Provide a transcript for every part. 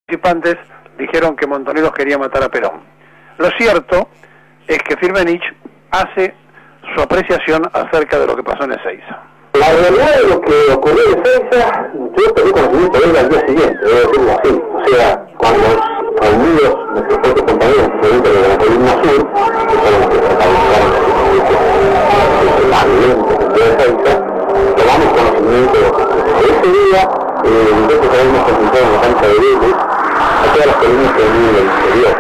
Participantes dijeron que Montoneros quería matar a Perón. Lo cierto es que Firmenich hace su apreciación acerca de lo que pasó en Ezeiza. La realidad de lo que ocurrió en Ezeiza, yo perdí conocimiento de él al día siguiente, debo decirlo así. O sea, cuando reunidos nuestros propios compañeros dentro de la columna sur, que son los que protagonizaron la violencia de Ezeiza, tomamos conocimiento de ese día. Nosotros habíamos presentado en la cancha de Vélez a todas las columnas que venían del interior,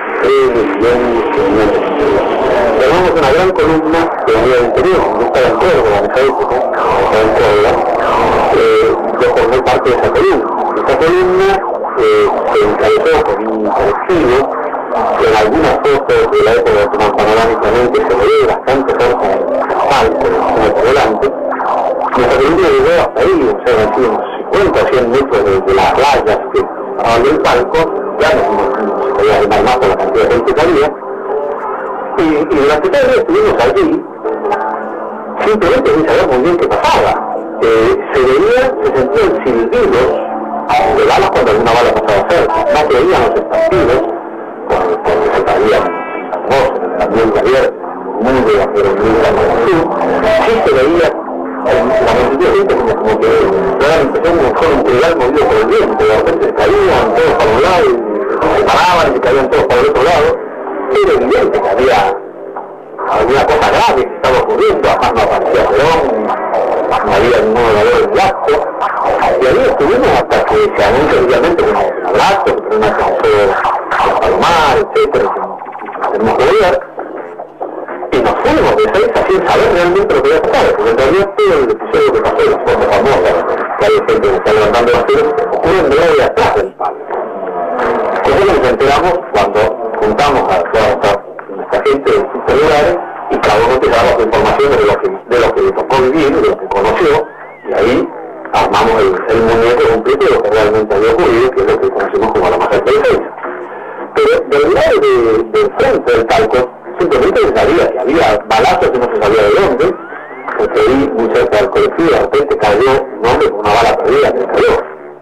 formamos una gran columna que venía del interior, no estaba en Córdoba en esa época, estaba en Córdoba, yo formé parte de esa columna. Esa columna se encabezó por un colectivo que en algunas fotos de la época de panorámicamente se ve bastante cerca del asfalto, por delante. Nuestra columna llegó hasta ahí, o sea, así unos 50 o 100 metros de las rayas que estaban del palco, ya no se podía armar más por la cantidad de gente que había. Y durante todo el día estuvimos allí, simplemente sin saber muy bien qué pasaba. Se sentían silbidos de balas cuando alguna bala pasaba cerca, no se veían los estampidos, porque se caían las voces, el ambiente abierto, muy de la sí se veía la mayoría de gente como que empezó como un trigal movido por el viento, de repente se caían todos para un lado y se paraban y se caían todos para el otro lado. Era evidente que había alguna cosa grave que estaba ocurriendo, además no aparecía Perón, no había ningún orador en el acto, y ahí estuvimos hasta que se anunció obviamente que no había un abrazo, que Perón alcanzó a Palomar, etcétera, que tenemos que ver. Y nos fuimos de Ezeiza sin saber realmente lo que había pasado, porque en realidad todo el episodio que pasó, la forma famosa, que hay gente que está levantando las piedras, ocurre en realidad de atrás del palco. Eso nos enteramos cuando juntamos a toda nuestra gente de distintos lugares y cada uno te daba su información de lo que le tocó vivir, de lo que conoció, y ahí armamos el muñeco completo de lo que realmente había ocurrido, que es lo que conocemos como la masacre de Ezeiza. Pero del lado del frente del palco, simplemente se sabía que había balazos que no se sabía de dónde, porque ahí muy cerca del colectivo de repente cayó un hombre con una bala perdida que le cayó.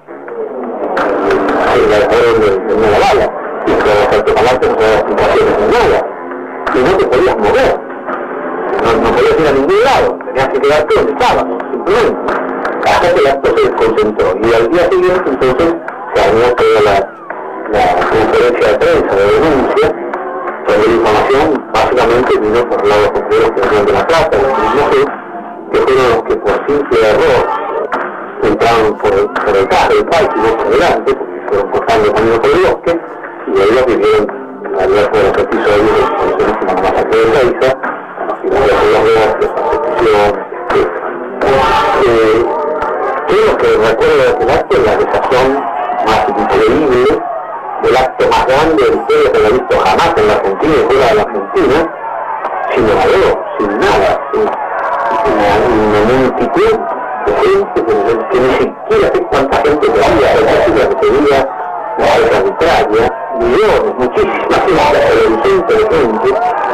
La dejaron de una bala, y con los altoparlantes no se daban explicaciones de nada, y no te podías mover, no podías ir a ningún lado, tenías que quedarte donde estabas, simplemente, hasta que el acto se desconcentró, y al día siguiente entonces se armó toda la conferencia de prensa de denuncia, donde la información básicamente vino por el lado de los compañeros que venían de La Plata, que fueron los que por simple error entraron por el carro del palco y no por delante, porque fueron cortando el camino por el bosque, y ellos vivieron la verdad de los episodios de conocemos como la masacre de Ezeiza, las figuras de los bosques, persecución, etc. Creo que recuerdo de aquel acto la desazón más increíble, del acto más grande de la historia que no he visto jamás en la Argentina y fuera de la Argentina, sin orador, sin nada, una multitud de gente que ni siquiera sé cuánta gente que había, la que tenía la arbitraria, millones, muchísimas gente de gente,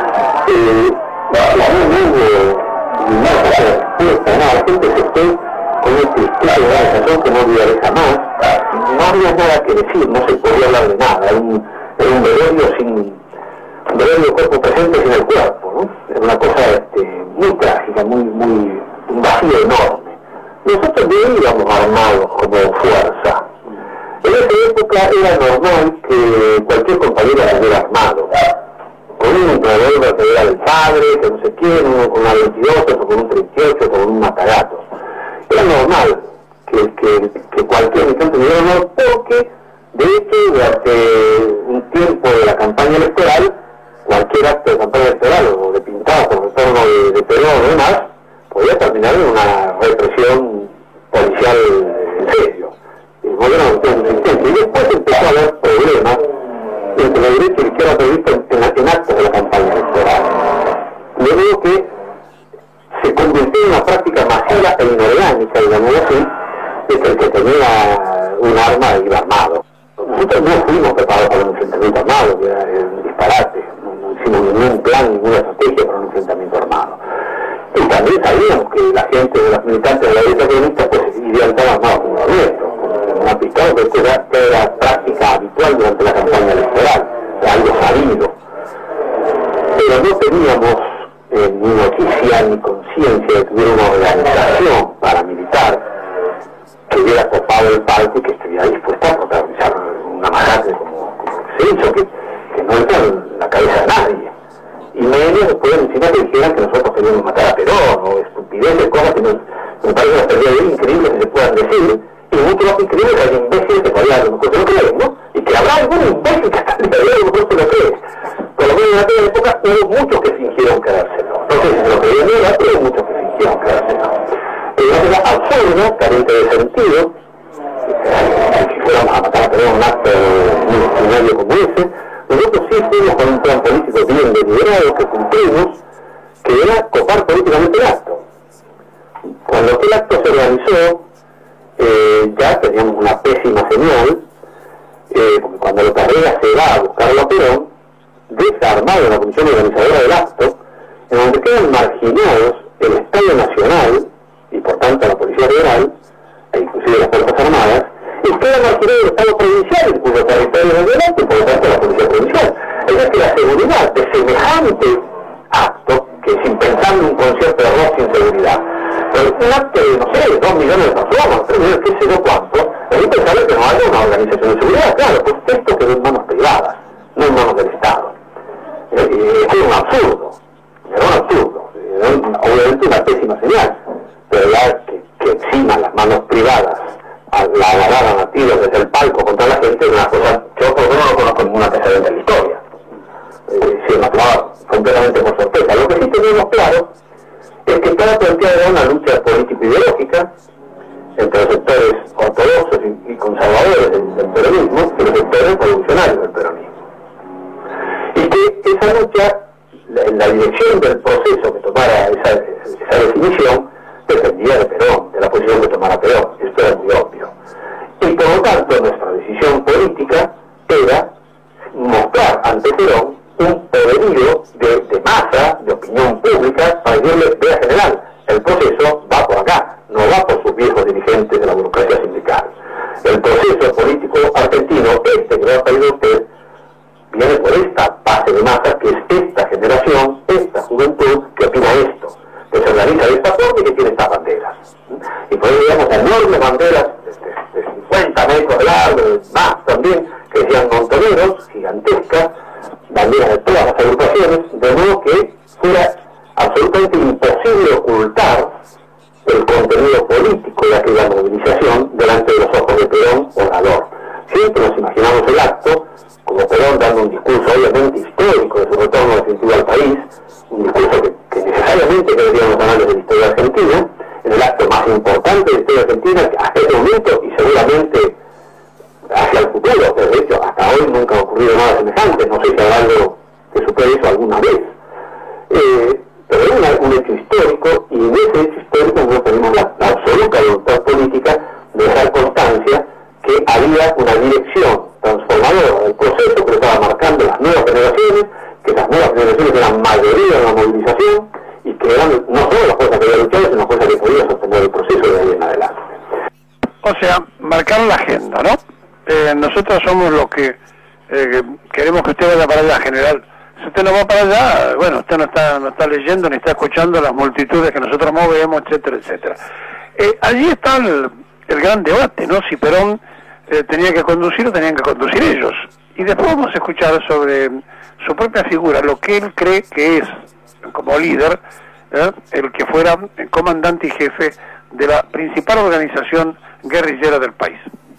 no hubo nada que hacer, la gente se fue con un tristeza de organización que no olvidaré jamás, no había nada que decir, no se podía hablar de nada, era un velorio cuerpo presente sin el cuerpo, ¿no? Era una cosa muy trágica, un vacío enorme. Nosotros no íbamos armados como fuerza. En esa época era normal que cualquier compañero estuviera armado, con un revólver que era del padre, que no sé quién, uno con una 22, o con un 38, con un matagato. Era normal que cualquier militante tuviera honor, porque de hecho durante un tiempo de la campaña electoral, cualquier acto de campaña electoral o de pintado por retorno de Perón o demás, podía terminar en una represión policial en serio. Y después empezó a haber problemas entre la derecha y la izquierda prevista en actos de la campaña electoral. Luego que se convirtió en una práctica masiva e inorgánica, digamos así, de que el que tenía un arma iba armado. Nosotros no fuimos preparados para un enfrentamiento armado, que era un disparate, no hicimos ningún plan, ninguna estrategia para un enfrentamiento armado. Y también sabíamos que la gente de los militantes de la derecha peronista pues irían tan armados como los nuestros, con una pistola claro que esto ya era práctica habitual durante la campaña electoral, algo sabido. Pero no teníamos ni noticia ni conciencia de que hubiera una organización paramilitar que hubiera copado el palco y que estuviera dispuesta a protagonizar una masacre como se hizo, que no entra en la cabeza de nadie. Y medios después encima que dijeran que nosotros queríamos matar a Perón, o estupideces, cosas que me parece una pérdida de increíble que se puedan decir, y mucho más increíble que hay imbéciles que todavía a lo mejor se lo creen, ¿no? Y que habrá algún imbécil que hasta el día de hoy a lo mejor se lo cree. Por lo menos en aquella época hubo muchos que fingieron creérselo. No sé si se lo creían ni era, pero hubo muchos que fingieron creérselo. Era absurdo, carente de sentido, si fuéramos a matar a Perón un acto multitudinario como ese. Nosotros sí fuimos con un plan político bien deliberado que cumplimos, que era copar políticamente el acto. Cuando aquel acto se organizó, ya teníamos una pésima señal, porque cuando Lotarrega se va a buscar a Perón, desarmado la comisión organizadora del acto, en donde quedan marginados el Estado Nacional, y por tanto la Policía Federal, e inclusive las Fuerzas Armadas, y queda marginado el Estado Provincial, en cuyo territorio es delante, y por lo tanto la Policía Provincial. Es decir, la seguridad de semejante acto, que sin pensar en un concierto de rock sin seguridad, pero un acto de, no sé, 2 millones de personas, 3 millones, qué sé yo cuánto, es impensable que no haya una organización de seguridad. Claro, pues esto quedó en manos privadas, no en manos del Estado. Es un absurdo, era un absurdo, obviamente una pésima señal, pero ya que eximan las manos privadas, la agarraran a tiros desde el palco contra la gente, es una cosa, yo por lo menos no conozco ninguna antecedente en la historia. Se me tomaba completamente por sorpresa. Lo que sí tenemos claro es que estaba planteada una lucha político-ideológica entre los sectores ortodoxos y conservadores del peronismo y los sectores revolucionarios del peronismo. Y que esa lucha, la dirección del proceso que tomara esa definición, dependía de Perón, de la posición que tomara Perón. Esto era muy obvio. Y por lo tanto, nuestra decisión política era mostrar ante Perón un poderío de masa, de opinión pública, para decirle, vea general, el proceso va por acá, no va por sus viejos dirigentes de la burocracia sindical. El proceso político argentino, que va a pedir usted, viene por esta base de masa, que es esta generación, esta juventud, que opina esto, que se organiza de esta forma y que tiene estas banderas. Y por eso digamos enormes banderas de 50 metros de largo, más también, que decían montoneros, gigantescas, banderas de todas las agrupaciones, de modo que fuera absolutamente imposible ocultar el contenido político de aquella movilización delante de los ojos de Perón orador. Siempre nos imaginamos el acto como Perón dando un discurso obviamente histórico de su retorno definitivo al país, un discurso que necesariamente deberíamos hablar de la historia argentina, en el acto más importante de la historia argentina hasta este momento y seguramente hacia el futuro, pero de hecho hasta hoy nunca ha ocurrido nada semejante, no sé si habrá algo que supere eso alguna vez. Pero es un hecho histórico, y en ese hecho histórico nosotros tenemos la absoluta voluntad política de dejar constancia que había una dirección transformadora del proceso que estaba marcando las nuevas generaciones, que las nuevas generaciones eran mayoría en la movilización, y que eran no solo las fuerzas que habían luchado, sino las fuerzas que podían sostener el proceso de ahí en adelante. O sea, marcar la agenda, ¿no? Nosotros somos los que queremos que usted vaya para allá, general. Si usted no va para allá, bueno, usted no está leyendo ni está escuchando las multitudes que nosotros movemos, etcétera, etcétera. Allí está el gran debate, ¿no? Si Perón tenía que conducir o tenían que conducir ellos. Y después vamos a escuchar sobre su propia figura, lo que él cree que es, como líder, el que fuera comandante y jefe de la principal organización guerrillera del país.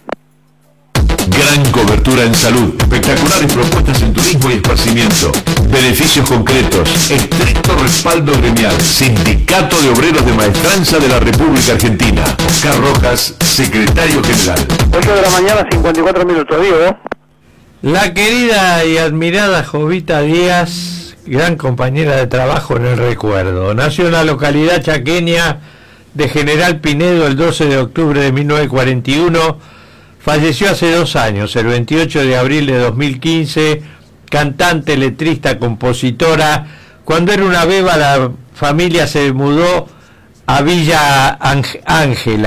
Gran cobertura en salud, espectaculares propuestas en turismo y esparcimiento, beneficios concretos, estricto respaldo gremial, Sindicato de Obreros de Maestranza de la República Argentina. Oscar Rojas, secretario general. 8 de la mañana, 54 minutos, Diego. La querida y admirada Jovita Díaz, gran compañera de trabajo en el recuerdo, nació en la localidad chaqueña de General Pinedo el 12 de octubre de 1941, falleció hace 2 años, el 28 de abril de 2015, cantante, letrista, compositora. Cuando era una beba la familia se mudó a Villa Ángela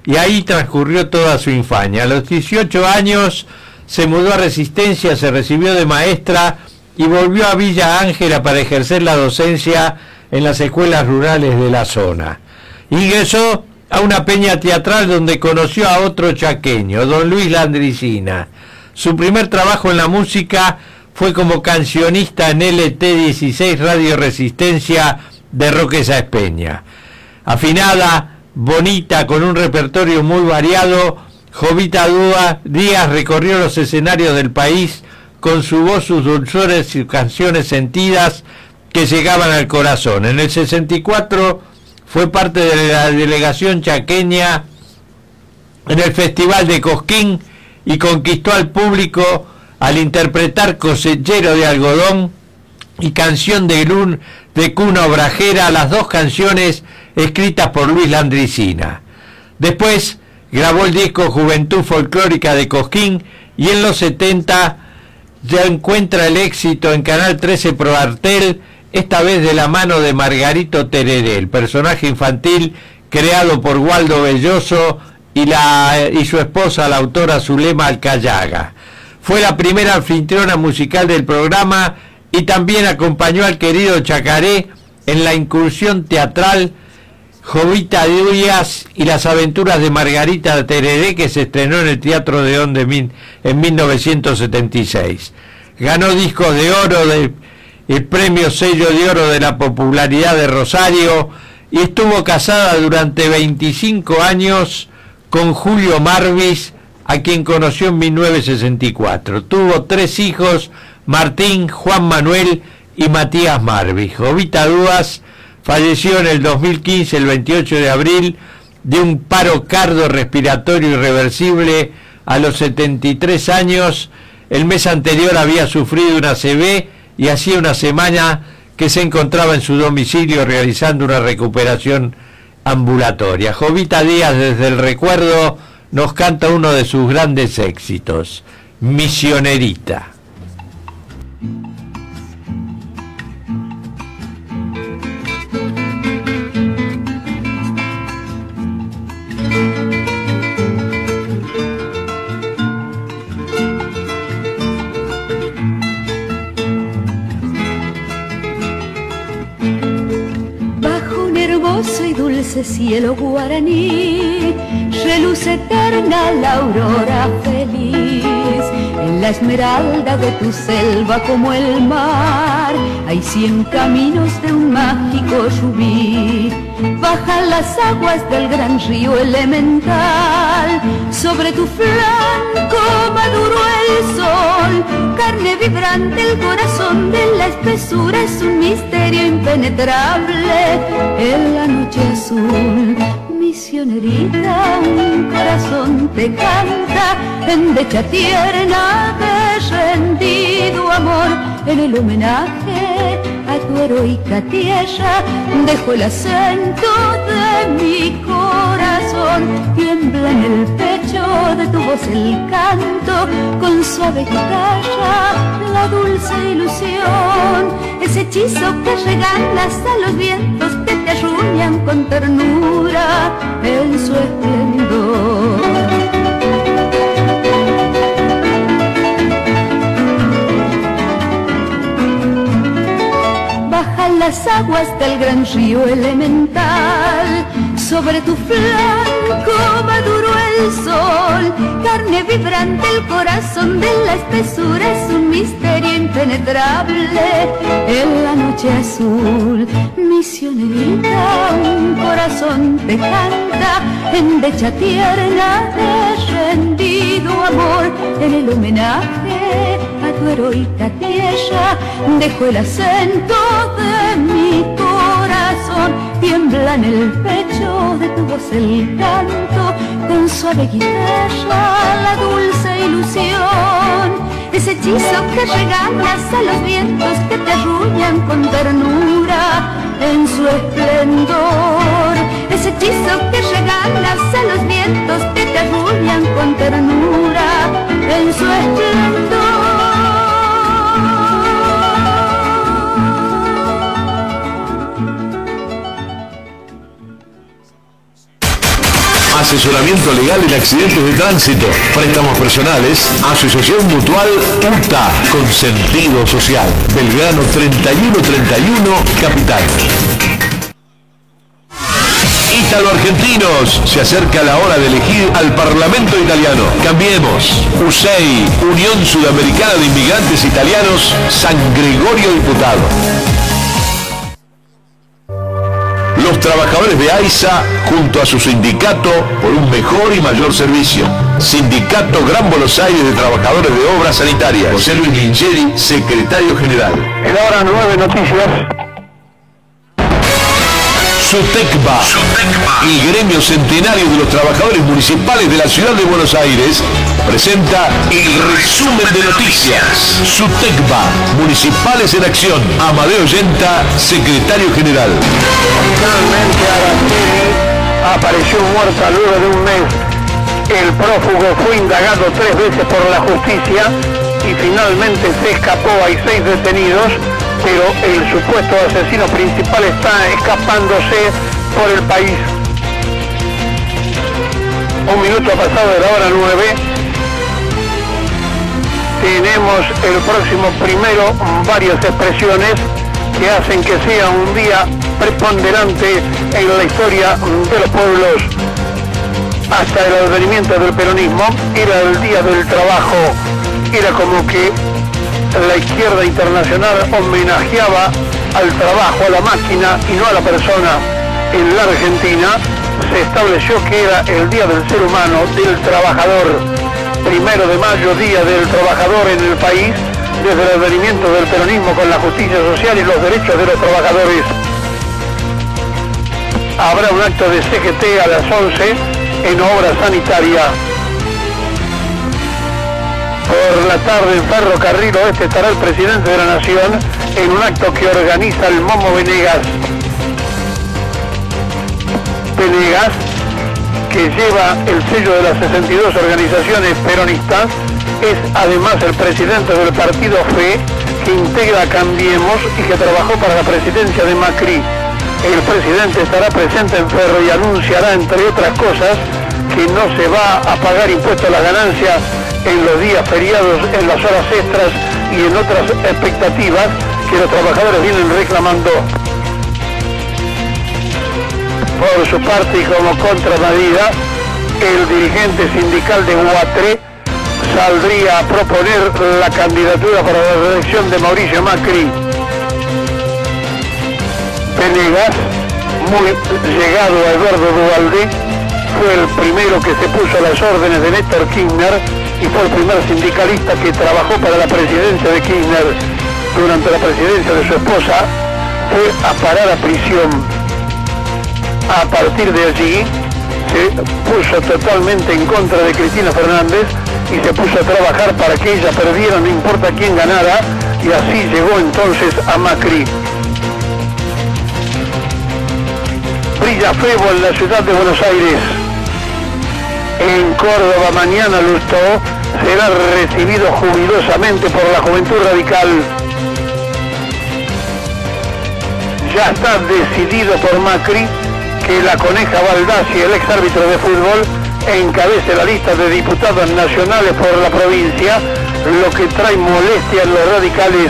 y ahí transcurrió toda su infancia. A los 18 años se mudó a Resistencia, se recibió de maestra y volvió a Villa Ángela para ejercer la docencia en las escuelas rurales de la zona. Ingresó a una peña teatral donde conoció a otro chaqueño, don Luis Landricina. Su primer trabajo en la música fue como cancionista en LT16 Radio Resistencia de Roque Sáenz Peña. Afinada, bonita, con un repertorio muy variado, Jovita Díaz recorrió los escenarios del país con su voz, sus dulzores y canciones sentidas que llegaban al corazón. En el 64 fue parte de la delegación chaqueña en el Festival de Cosquín y conquistó al público al interpretar Cosechero de Algodón y Canción de Cuna Obrajera, las dos canciones escritas por Luis Landricina. Después grabó el disco Juventud Folclórica de Cosquín y en los 70 ya encuentra el éxito en Canal 13 Pro Artel, esta vez de la mano de Margarito Tereré, el personaje infantil creado por Waldo Belloso y su esposa, la autora Zulema Alcayaga. Fue la primera anfitriona musical del programa y también acompañó al querido Chacaré en la incursión teatral Jovita Díaz y las aventuras de Margarita Tereré, que se estrenó en el Teatro de Onde en 1976. Ganó discos de oro el premio Sello de Oro de la Popularidad de Rosario y estuvo casada durante 25 años con Julio Marvis, a quien conoció en 1964. Tuvo 3 hijos, Martín, Juan Manuel y Matías Marvis. Jovita Díaz falleció en el 2015, el 28 de abril, de un paro cardiorrespiratorio irreversible a los 73 años. El mes anterior había sufrido una ACV y hacía una semana que se encontraba en su domicilio realizando una recuperación ambulatoria. Jovita Díaz, desde el recuerdo, nos canta uno de sus grandes éxitos, Misionerita. Y dulce cielo guaraní, reluce eterna la aurora feliz. En la esmeralda de tu selva como el mar, hay 100 caminos de un mágico rubí. Bajan las aguas del gran río elemental, sobre tu flanco maduro el sol. Carne vibrante, el corazón de la espesura es un misterio impenetrable. En la noche azul, misionerita, un corazón te canta, en dicha tierna de rendido amor. En el homenaje a tu heroica tierra, dejo el acento de mi corazón. Tiembla en el pecho de tu voz el canto, con suave guitarra la dulce ilusión. Ese hechizo que regalas a los vientos que te arruñan con ternura en su esplendor. Bajan las aguas del gran río elemental, sobre tu flanco maduro el sol. Carne vibrante, el corazón de la espesura es un misterio impenetrable. En la noche azul, misionerita, un corazón te canta, en dicha tierna de rendido amor. En el homenaje a tu heroica tierra, dejo el acento de mi corazón. Tiembla en el pecho de tu voz el canto, con suave guitarra la dulce ilusión. Ese hechizo que regalas a los vientos que te arrullan con ternura en su esplendor. Ese hechizo que regalas a los vientos que te arrullan con ternura en su esplendor. asesoramiento legal en accidentes de tránsito, préstamos personales, asociación mutual UTA con sentido social. Belgrano 3131, Capital. Ítalo-Argentinos, se acerca la hora de elegir al Parlamento italiano. Cambiemos. USEI, Unión Sudamericana de Inmigrantes Italianos, San Gregorio Diputado. Los trabajadores de AISA, junto a su sindicato, por un mejor y mayor servicio. Sindicato Gran Buenos Aires de Trabajadores de Obras Sanitarias. José Luis Lingeri, secretario general. En la hora 9 noticias. SUTECBA, el gremio centenario de los trabajadores municipales de la ciudad de Buenos Aires, presenta el resumen de noticias. SUTECBA, Municipales en Acción. Amadeo Yenta, secretario general. Finalmente Araceli apareció muerta luego de un mes. El prófugo fue indagado 3 veces por la justicia y finalmente se escapó. Hay 6 detenidos, pero el supuesto asesino principal está escapándose por el país. Un minuto ha pasado de la hora 9. Tenemos el próximo primero varias expresiones que hacen que sea un día preponderante en la historia de los pueblos. Hasta el advenimiento del peronismo era el día del trabajo, era como que la izquierda internacional homenajeaba al trabajo, a la máquina y no a la persona. En la Argentina se estableció que era el Día del Ser Humano, del Trabajador. 1 de mayo, Día del Trabajador en el país, desde el advenimiento del peronismo con la justicia social y los derechos de los trabajadores. Habrá un acto de CGT a las 11 en obra sanitaria. Por la tarde en Ferrocarril Oeste estará el presidente de la Nación en un acto que organiza el Momo Venegas. Venegas, que lleva el sello de las 62 organizaciones peronistas, es además el presidente del partido FE, que integra Cambiemos y que trabajó para la presidencia de Macri. El presidente estará presente en Ferro y anunciará, entre otras cosas, que no se va a pagar impuesto a la ganancia en los días feriados, en las horas extras y en otras expectativas que los trabajadores vienen reclamando. Por su parte y como contramedida, el dirigente sindical de Huatre saldría a proponer la candidatura para la reelección de Mauricio Macri. Venegas, muy llegado a Eduardo Duvalde, fue el primero que se puso a las órdenes de Néstor Kirchner y fue el primer sindicalista que trabajó para la presidencia de Kirchner. Durante la presidencia de su esposa fue a parar a prisión. A partir de allí se puso totalmente en contra de Cristina Fernández y se puso a trabajar para que ella perdiera, no importa quién ganara, y así llegó entonces a Macri. Brilla Febo en la ciudad de Buenos Aires. En Córdoba mañana Lustó será recibido jubilosamente por la Juventud Radical. Ya está decidido por Macri que la Coneja Baldassi, el ex árbitro de fútbol, encabece la lista de diputados nacionales por la provincia, lo que trae molestia en los radicales.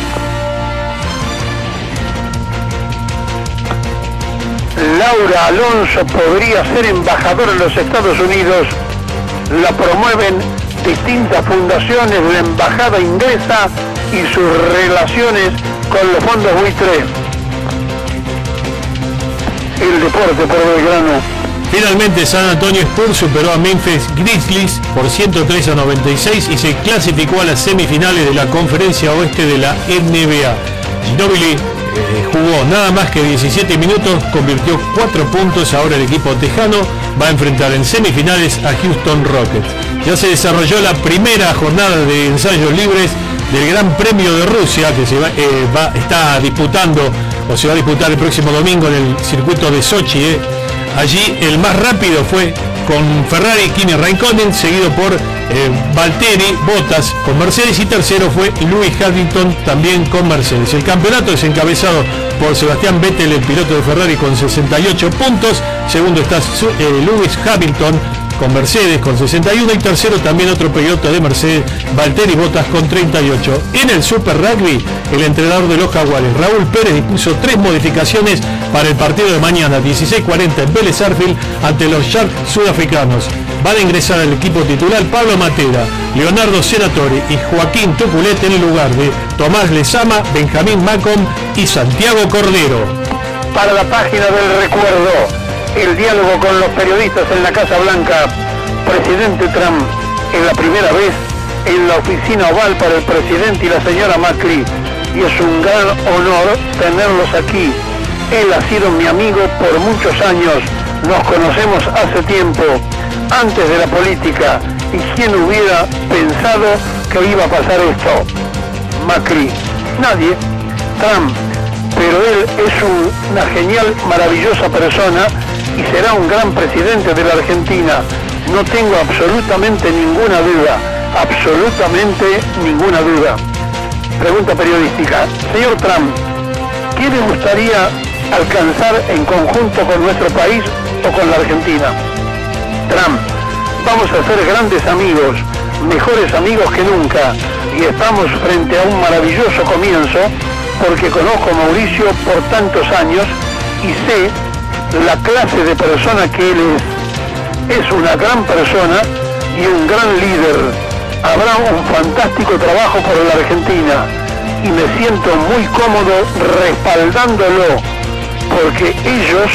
Laura Alonso podría ser embajadora en los Estados Unidos. La promueven distintas fundaciones, la embajada inglesa y sus relaciones con los fondos buitre. El deporte por Belgrano. Finalmente San Antonio Spurs superó a Memphis Grizzlies por 103-96 y se clasificó a las semifinales de la Conferencia Oeste de la NBA. Ginobili jugó nada más que 17 minutos, convirtió 4 puntos. Ahora el equipo tejano va a enfrentar en semifinales a Houston Rockets. Ya se desarrolló la primera jornada de ensayos libres del Gran Premio de Rusia, que está disputando o se va a disputar el próximo domingo en el circuito de Sochi. Allí el más rápido fue con Ferrari, Kimi Raikkonen, seguido por Valtteri Bottas con Mercedes, y tercero fue Lewis Hamilton también con Mercedes. El campeonato es encabezado por Sebastián Vettel, el piloto de Ferrari, con 68 puntos. Segundo está Lewis Hamilton con Mercedes con 61, y tercero también otro piloto de Mercedes, Valtteri Bottas, con 38. En el Super Rugby, el entrenador de los Jaguares, Raúl Pérez, dispuso 3 modificaciones para el partido de mañana, 16:40 en Vélez Sarsfield, ante los Sharks sudafricanos. Van a ingresar al equipo titular Pablo Matera, Leonardo Senatore y Joaquín Tuculet, en el lugar de Tomás Lezama, Benjamín Macom y Santiago Cordero. Para la página del recuerdo, el diálogo con los periodistas en la Casa Blanca, presidente Trump, en la primera vez en la oficina oval para el presidente y la señora Macri, y es un gran honor tenerlos aquí. Él ha sido mi amigo por muchos años, nos conocemos hace tiempo, antes de la política, y quién hubiera pensado que iba a pasar esto. Macri, nadie. Trump, pero él es una genial, maravillosa persona y será un gran presidente de la Argentina. No tengo absolutamente ninguna duda, absolutamente ninguna duda. Pregunta periodística. Señor Trump, ¿qué le gustaría alcanzar en conjunto con nuestro país o con la Argentina? Trump, vamos a ser grandes amigos, mejores amigos que nunca, y estamos frente a un maravilloso comienzo, porque conozco a Mauricio por tantos años y sé la clase de persona que él es. Es una gran persona y un gran líder. Habrá un fantástico trabajo por la Argentina y me siento muy cómodo respaldándolo, porque ellos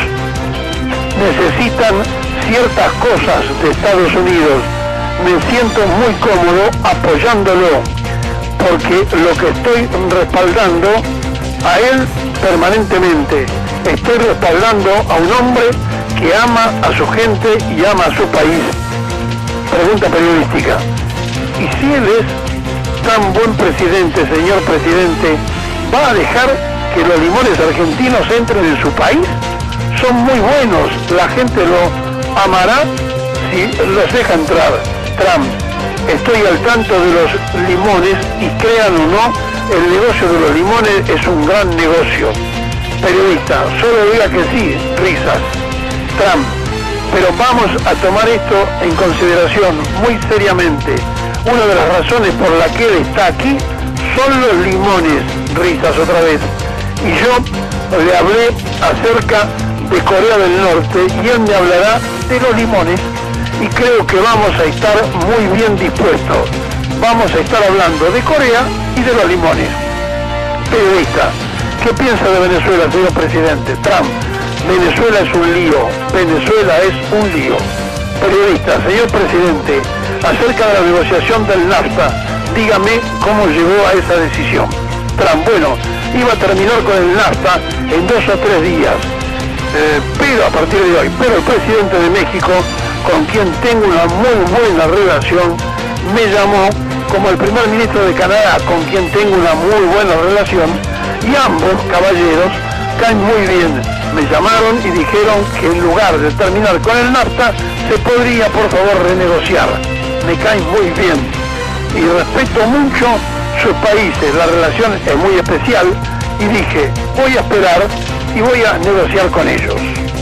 necesitan ciertas cosas de Estados Unidos. Me siento muy cómodo apoyándolo, porque lo que estoy respaldando a él permanentemente, estoy respaldando a un hombre que ama a su gente y ama a su país. Pregunta periodística. ¿Y si él es tan buen presidente, señor presidente, va a dejar que los limones argentinos entren en su país? Son muy buenos, la gente lo amará si los deja entrar. Trump, estoy al tanto de los limones y crean o no, el negocio de los limones es un gran negocio. Periodista, solo diga que sí, risas. Trump, pero vamos a tomar esto en consideración muy seriamente. Una de las razones por la que él está aquí son los limones, risas otra vez. Y yo le hablé acerca de Corea del Norte y él me hablará de los limones. Y creo que vamos a estar muy bien dispuestos. Vamos a estar hablando de Corea y de los limones. Periodista, ¿qué piensa de Venezuela, señor presidente? Trump, Venezuela es un lío. Venezuela es un lío. Periodista, señor presidente, acerca de la negociación del NAFTA, dígame cómo llegó a esa decisión. Trump, bueno, iba a terminar con el NAFTA en 2 o 3 días. Pero a partir de hoy, pero el presidente de México, con quien tengo una muy buena relación, me llamó, como el primer ministro de Canadá, con quien tengo una muy buena relación, y ambos caballeros caen muy bien. Me llamaron y dijeron que en lugar de terminar con el NAFTA, se podría por favor renegociar. Me caen muy bien y respeto mucho sus países, la relación es muy especial, y dije, voy a esperar y voy a negociar con ellos.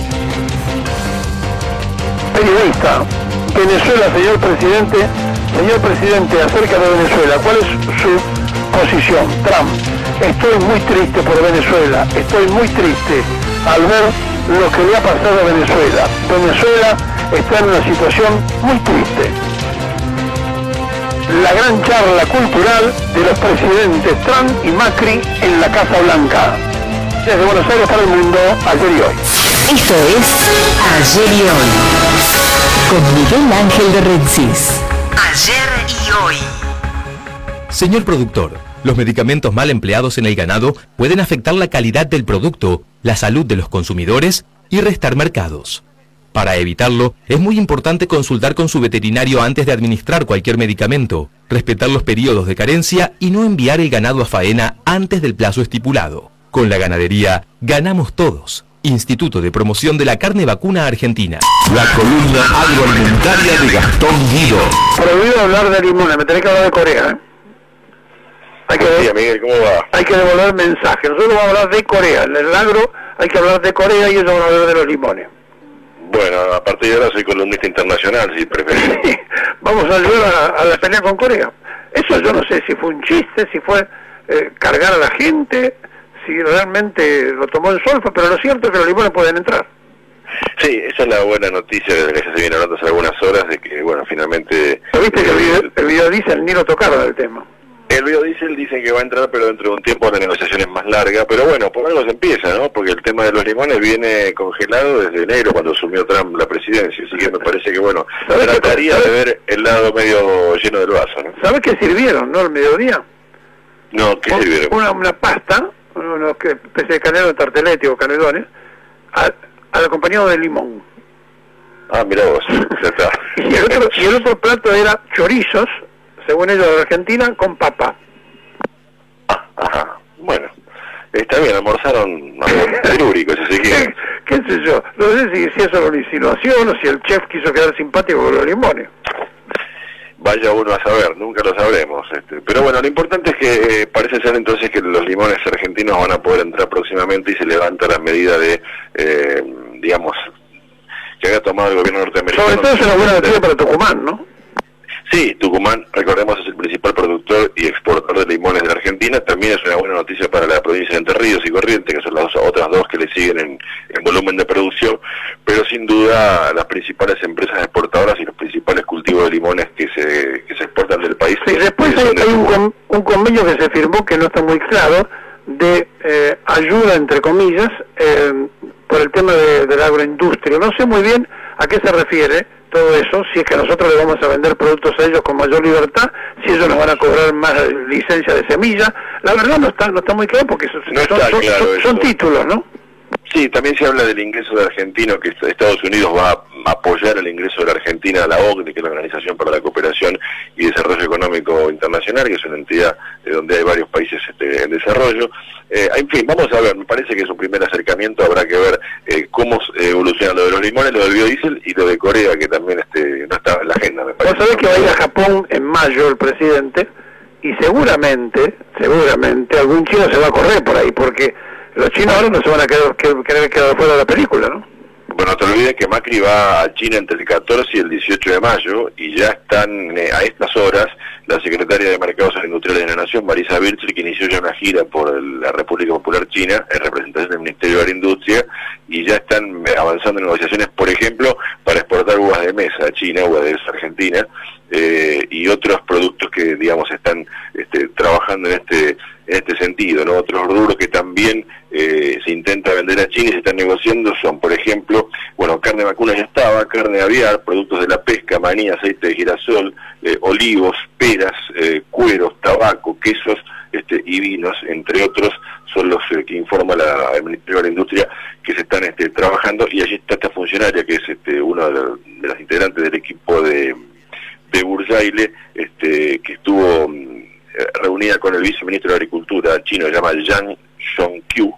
Periodista, Venezuela, señor presidente, acerca de Venezuela, ¿cuál es su posición? Trump, estoy muy triste por Venezuela, estoy muy triste al ver lo que le ha pasado a Venezuela. Venezuela está en una situación muy triste. La gran charla cultural de los presidentes Trump y Macri en la Casa Blanca. Desde Buenos Aires para el mundo, ayer y hoy. Esto es Ayer y Hoy, con Miguel Ángel de Rensis. Ayer y Hoy. Señor productor, los medicamentos mal empleados en el ganado pueden afectar la calidad del producto, la salud de los consumidores y restar mercados. Para evitarlo, es muy importante consultar con su veterinario antes de administrar cualquier medicamento, respetar los periodos de carencia y no enviar el ganado a faena antes del plazo estipulado. Con la ganadería, ganamos todos. Instituto de Promoción de la Carne Vacuna Argentina. La columna agroalimentaria de Gastón Guido. Prohibido hablar de limones, me tenés que hablar de Corea, ¿eh? Sí, Miguel, ¿cómo va? Hay que devolver mensajes. Nosotros vamos a hablar de Corea. En el agro hay que hablar de Corea y ellos van a hablar de los limones. Bueno, a partir de ahora soy columnista internacional, si preferís. Vamos a ayudar a la pelea con Corea. Eso yo no sé si fue un chiste, si fue cargar a la gente, si realmente lo tomó en solfa, pero lo cierto es que los limones pueden entrar. Sí, esa es la buena noticia desde que ya se viene hablando hace algunas horas, de que, bueno, finalmente... ¿Lo viste que el biodiesel ni lo tocaron el tema? El biodiesel dicen que va a entrar, pero dentro de un tiempo la negociación es más larga, pero bueno, por algo se empieza, ¿no? Porque el tema de los limones viene congelado desde enero, cuando asumió Trump la presidencia, así que me parece que, bueno, trataría de ver el lado medio lleno del vaso, ¿no? ¿Sabes qué sirvieron, no, el mediodía? No, ¿qué sirvieron? Una pasta, unos especie de canelo de tartelete o canelones, al acompañado de limón. Ah, mirá vos, ya está. y el otro plato era chorizos, según ellos de Argentina, con papa. Ajá, bueno, está bien, almorzaron telúricos, si se quiere. ¿Qué sé yo? No sé si eso era una insinuación o si el chef quiso quedar simpático con los limones. Vaya uno a saber, nunca lo sabremos. Pero bueno, lo importante es que parece ser entonces que los limones argentinos van a poder entrar próximamente y se levanta la medida de, digamos, que había tomado el gobierno norteamericano. Sobre todo es una buena noticia para Tucumán, ¿no? Sí, Tucumán, recordemos, es el principal productor y exportador de limones de la Argentina. También es una buena noticia para la provincia de Entre Ríos y Corrientes, que son las otras dos que le siguen en volumen de producción. Pero sin duda las principales empresas exportadoras y los principales cultivos de limones que se exportan del país. Sí, después hay un convenio que se firmó que no está muy claro, de ayuda, entre comillas, por el tema de la agroindustria. No sé muy bien a qué se refiere todo eso, si es que nosotros le vamos a vender productos a ellos con mayor libertad, si ellos nos van a cobrar más licencia de semilla. La verdad no está muy claro, porque son títulos, ¿no? Sí, también se habla del ingreso de argentino, que Estados Unidos va a apoyar el ingreso de la Argentina a la OCDE, que es la Organización para la Cooperación y Desarrollo Económico Internacional, que es una entidad donde hay varios países en desarrollo. En fin, vamos a ver, me parece que es un primer acercamiento, habrá que ver cómo evoluciona lo de los limones, lo del biodiesel y lo de Corea, que también no estaba en la agenda, me parece. Vos sabés que va a ir a Japón en mayo el presidente, y seguramente algún chino se va a correr por ahí, porque los chinos ahora no se van a querer quedar fuera de la película, ¿no? Bueno, no te olvides que Macri va a China entre el 14 y el 18 de mayo y ya están a estas horas la secretaria de Mercados Industriales de la Nación, Marisa Birchel, que inició ya una gira por la República Popular China en representación del Ministerio de Agroindustria, y ya están avanzando en negociaciones, por ejemplo, para exportar uvas de mesa a China, uvas de mesa argentina, y otros productos que, digamos, están trabajando en este sentido, ¿no? Otros rubros que también se intenta vender a China y se están negociando son, por ejemplo, bueno, carne vacuna ya estaba, carne aviar, productos de la pesca, maní, aceite de girasol, olivos, peras, cueros, tabaco, quesos y vinos, entre otros, son los que informa el Ministerio de la Industria que se están trabajando, y allí está esta funcionaria que es uno de las integrantes del equipo de Bursaile, que estuvo reunida con el viceministro de Agricultura chino, se llama Yang Zhongqiu,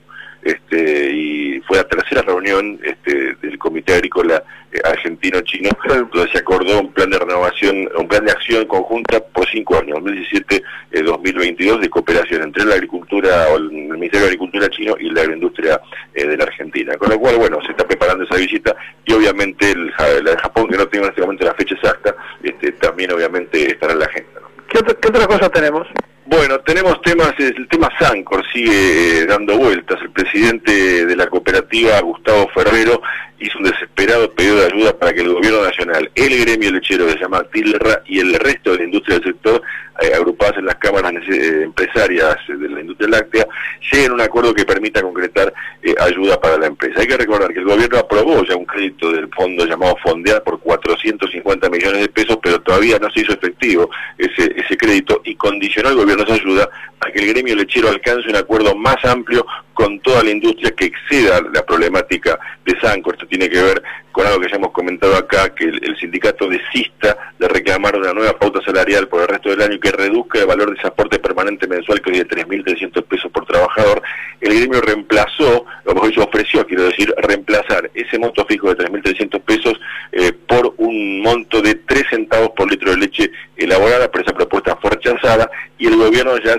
y fue la tercera reunión del Comité Agrícola Argentino-Chino, donde se acordó un plan de renovación, un plan de acción conjunta por 5 años, 2017-2022, de cooperación entre la agricultura, o el Ministerio de Agricultura chino y la agroindustria de la Argentina. Con lo cual, bueno, se está preparando esa visita, y obviamente la de Japón, que no tengo en este momento la fecha exacta, también obviamente estará en la agenda, ¿no? ¿Qué otra cosa tenemos? Bueno, tenemos temas, el tema Sancor sigue dando vueltas. El presidente de la cooperativa, Gustavo Ferrero, hizo un desesperado pedido de ayuda para que el gobierno nacional, el gremio lechero que se llama TILRA y el resto de la industria del sector, agrupadas en las cámaras empresarias de la industria láctea, lleguen a un acuerdo que permita concretar ayuda para la empresa. Hay que recordar que el gobierno aprobó ya un crédito del fondo llamado Fondear por 450 millones de pesos, pero todavía no se hizo efectivo ese crédito, y condicionó al gobierno esa ayuda a que el gremio lechero alcance un acuerdo más amplio con toda la industria que exceda la problemática de Sancor. Esto tiene que ver con algo que ya hemos comentado acá, que el sindicato desista de reclamar una nueva pauta salarial por el resto del año que reduzca el valor de ese aporte permanente mensual, que es de 3.300 pesos por trabajador. El gremio reemplazó, o mejor dicho, ofreció, quiero decir, reemplazar ese monto fijo de 3.300 pesos por un monto de 3 centavos por litro de leche elaborada, pero esa propuesta fue rechazada y el gobierno ya